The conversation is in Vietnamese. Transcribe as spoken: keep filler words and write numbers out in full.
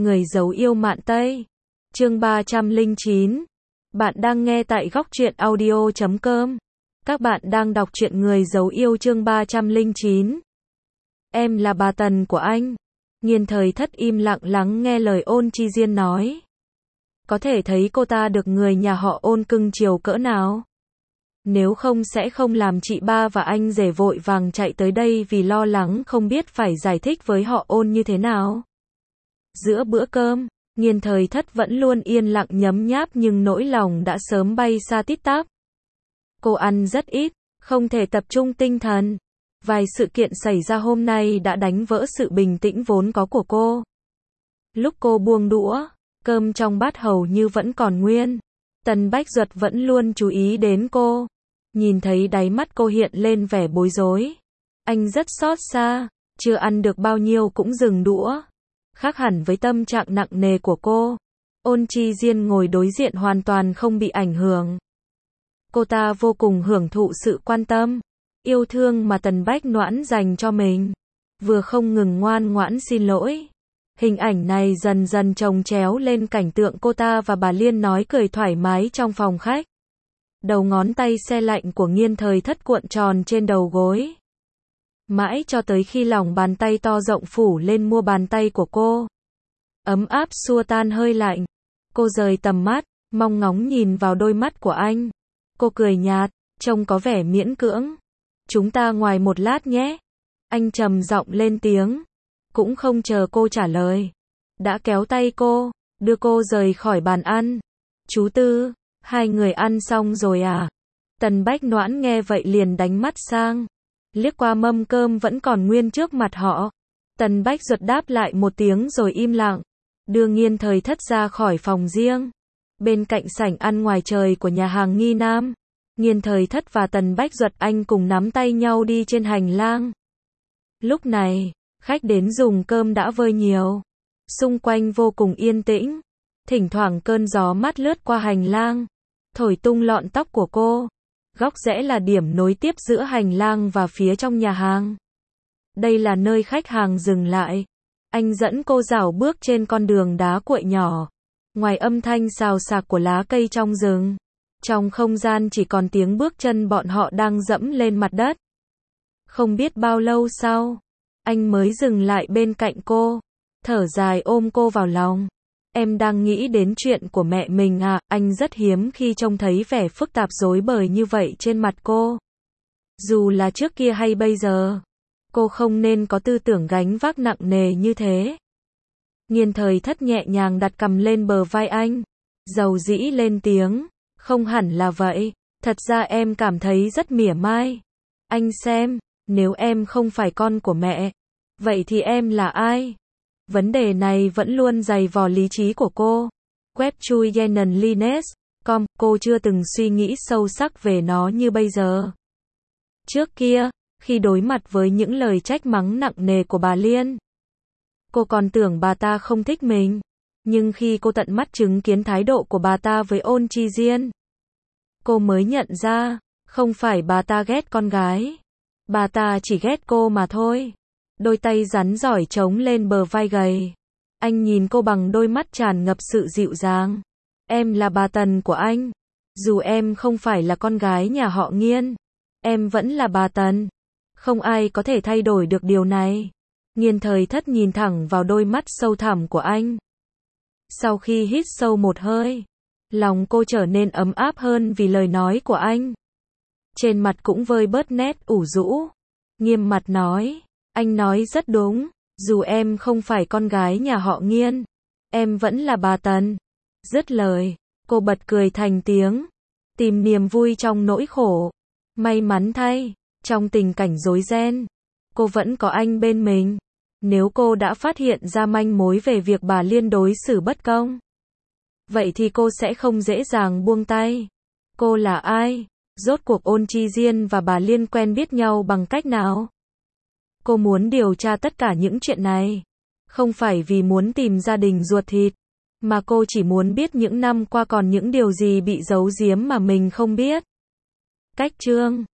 Người giấu yêu mạn Tây. Chương ba trăm lẻ chín. Bạn đang nghe tại góc truyện audio chấm com. Các bạn đang đọc truyện Người giấu yêu chương ba trăm lẻ chín. Em là bà Tần của anh. Nghiên Thời Thất im lặng lắng nghe lời Ôn Chi Diên nói. Có thể thấy cô ta được người nhà họ Ôn cưng chiều cỡ nào. Nếu không sẽ không làm chị ba và anh rể vội vàng chạy tới đây vì lo lắng không biết phải giải thích với họ Ôn như thế nào. Giữa bữa cơm, Nghiên Thời Thất vẫn luôn yên lặng nhấm nháp nhưng nỗi lòng đã sớm bay xa tít tắp. Cô ăn rất ít, không thể tập trung tinh thần. Vài sự kiện xảy ra hôm nay đã đánh vỡ sự bình tĩnh vốn có của cô. Lúc cô buông đũa, cơm trong bát hầu như vẫn còn nguyên. Tần Bách Duật vẫn luôn chú ý đến cô. Nhìn thấy đáy mắt cô hiện lên vẻ bối rối. Anh rất xót xa, chưa ăn được bao nhiêu cũng dừng đũa. Khác hẳn với tâm trạng nặng nề của cô. Ôn Chi Diên ngồi đối diện hoàn toàn không bị ảnh hưởng. Cô ta vô cùng hưởng thụ sự quan tâm, yêu thương mà Tần Bách Noãn dành cho mình. Vừa không ngừng ngoan ngoãn xin lỗi. Hình ảnh này dần dần chồng chéo lên cảnh tượng cô ta và bà Liên nói cười thoải mái trong phòng khách. Đầu ngón tay se lạnh của Nghiên Thời Thất cuộn tròn trên đầu gối. Mãi cho tới khi lòng bàn tay to rộng phủ lên mu bàn tay của cô. Ấm áp xua tan hơi lạnh. Cô rời tầm mắt, mong ngóng nhìn vào đôi mắt của anh. Cô cười nhạt, trông có vẻ miễn cưỡng. Chúng ta ngoài một lát nhé. Anh trầm giọng lên tiếng. Cũng không chờ cô trả lời. Đã kéo tay cô, đưa cô rời khỏi bàn ăn. Chú Tư, hai người ăn xong rồi à? Tần Bách Noãn nghe vậy liền đánh mắt sang. Liếc qua mâm cơm vẫn còn nguyên trước mặt họ. Tần Bách Duật đáp lại một tiếng rồi im lặng. Đưa Nghiên Thời Thất ra khỏi phòng riêng. Bên cạnh sảnh ăn ngoài trời của nhà hàng Nghi Nam. Nghiên Thời Thất và Tần Bách Duật anh cùng nắm tay nhau đi trên hành lang. Lúc này, khách đến dùng cơm đã vơi nhiều. Xung quanh vô cùng yên tĩnh. Thỉnh thoảng cơn gió mát lướt qua hành lang. Thổi tung lọn tóc của cô. Góc rẽ là điểm nối tiếp giữa hành lang và phía trong nhà hàng. Đây là nơi khách hàng dừng lại. Anh dẫn cô dạo bước trên con đường đá cuội nhỏ. Ngoài âm thanh xào xạc của lá cây trong rừng, trong không gian chỉ còn tiếng bước chân bọn họ đang dẫm lên mặt đất. Không biết bao lâu sau, anh mới dừng lại bên cạnh cô, thở dài ôm cô vào lòng. Em đang nghĩ đến chuyện của mẹ mình à? Anh rất hiếm khi trông thấy vẻ phức tạp rối bời như vậy trên mặt cô. Dù là trước kia hay bây giờ, cô không nên có tư tưởng gánh vác nặng nề như thế. Nghiên Thời Thất nhẹ nhàng đặt cằm lên bờ vai anh, dầu dĩ lên tiếng, không hẳn là vậy, thật ra em cảm thấy rất mỉa mai. Anh xem, nếu em không phải con của mẹ, vậy thì em là ai? Vấn đề này vẫn luôn dày vò lý trí của cô. Web chui Yenan Lines chấm com, cô chưa từng suy nghĩ sâu sắc về nó như bây giờ. Trước kia, khi đối mặt với những lời trách mắng nặng nề của bà Liên, cô còn tưởng bà ta không thích mình. Nhưng khi cô tận mắt chứng kiến thái độ của bà ta với Ôn Chi Diên, cô mới nhận ra, không phải bà ta ghét con gái. Bà ta chỉ ghét cô mà thôi. Đôi tay rắn giỏi trống lên bờ vai gầy. Anh nhìn cô bằng đôi mắt tràn ngập sự dịu dàng. Em là bà Tần của anh. Dù em không phải là con gái nhà họ Nghiên, em vẫn là bà Tần. Không ai có thể thay đổi được điều này. Nghiên Thời Thất nhìn thẳng vào đôi mắt sâu thẳm của anh. Sau khi hít sâu một hơi, lòng cô trở nên ấm áp hơn vì lời nói của anh. Trên mặt cũng vơi bớt nét ủ rũ. Nghiêm mặt nói, anh nói rất đúng, dù em không phải con gái nhà họ Nghiên, em vẫn là bà Tần. Dứt lời, cô bật cười thành tiếng, tìm niềm vui trong nỗi khổ. May mắn thay, trong tình cảnh rối ren, cô vẫn có anh bên mình. Nếu cô đã phát hiện ra manh mối về việc bà Liên đối xử bất công, vậy thì cô sẽ không dễ dàng buông tay. Cô là ai? Rốt cuộc Ôn Chi Diên và bà Liên quen biết nhau bằng cách nào? Cô muốn điều tra tất cả những chuyện này. Không phải vì muốn tìm gia đình ruột thịt, mà cô chỉ muốn biết những năm qua còn những điều gì bị giấu giếm mà mình không biết. Cách chương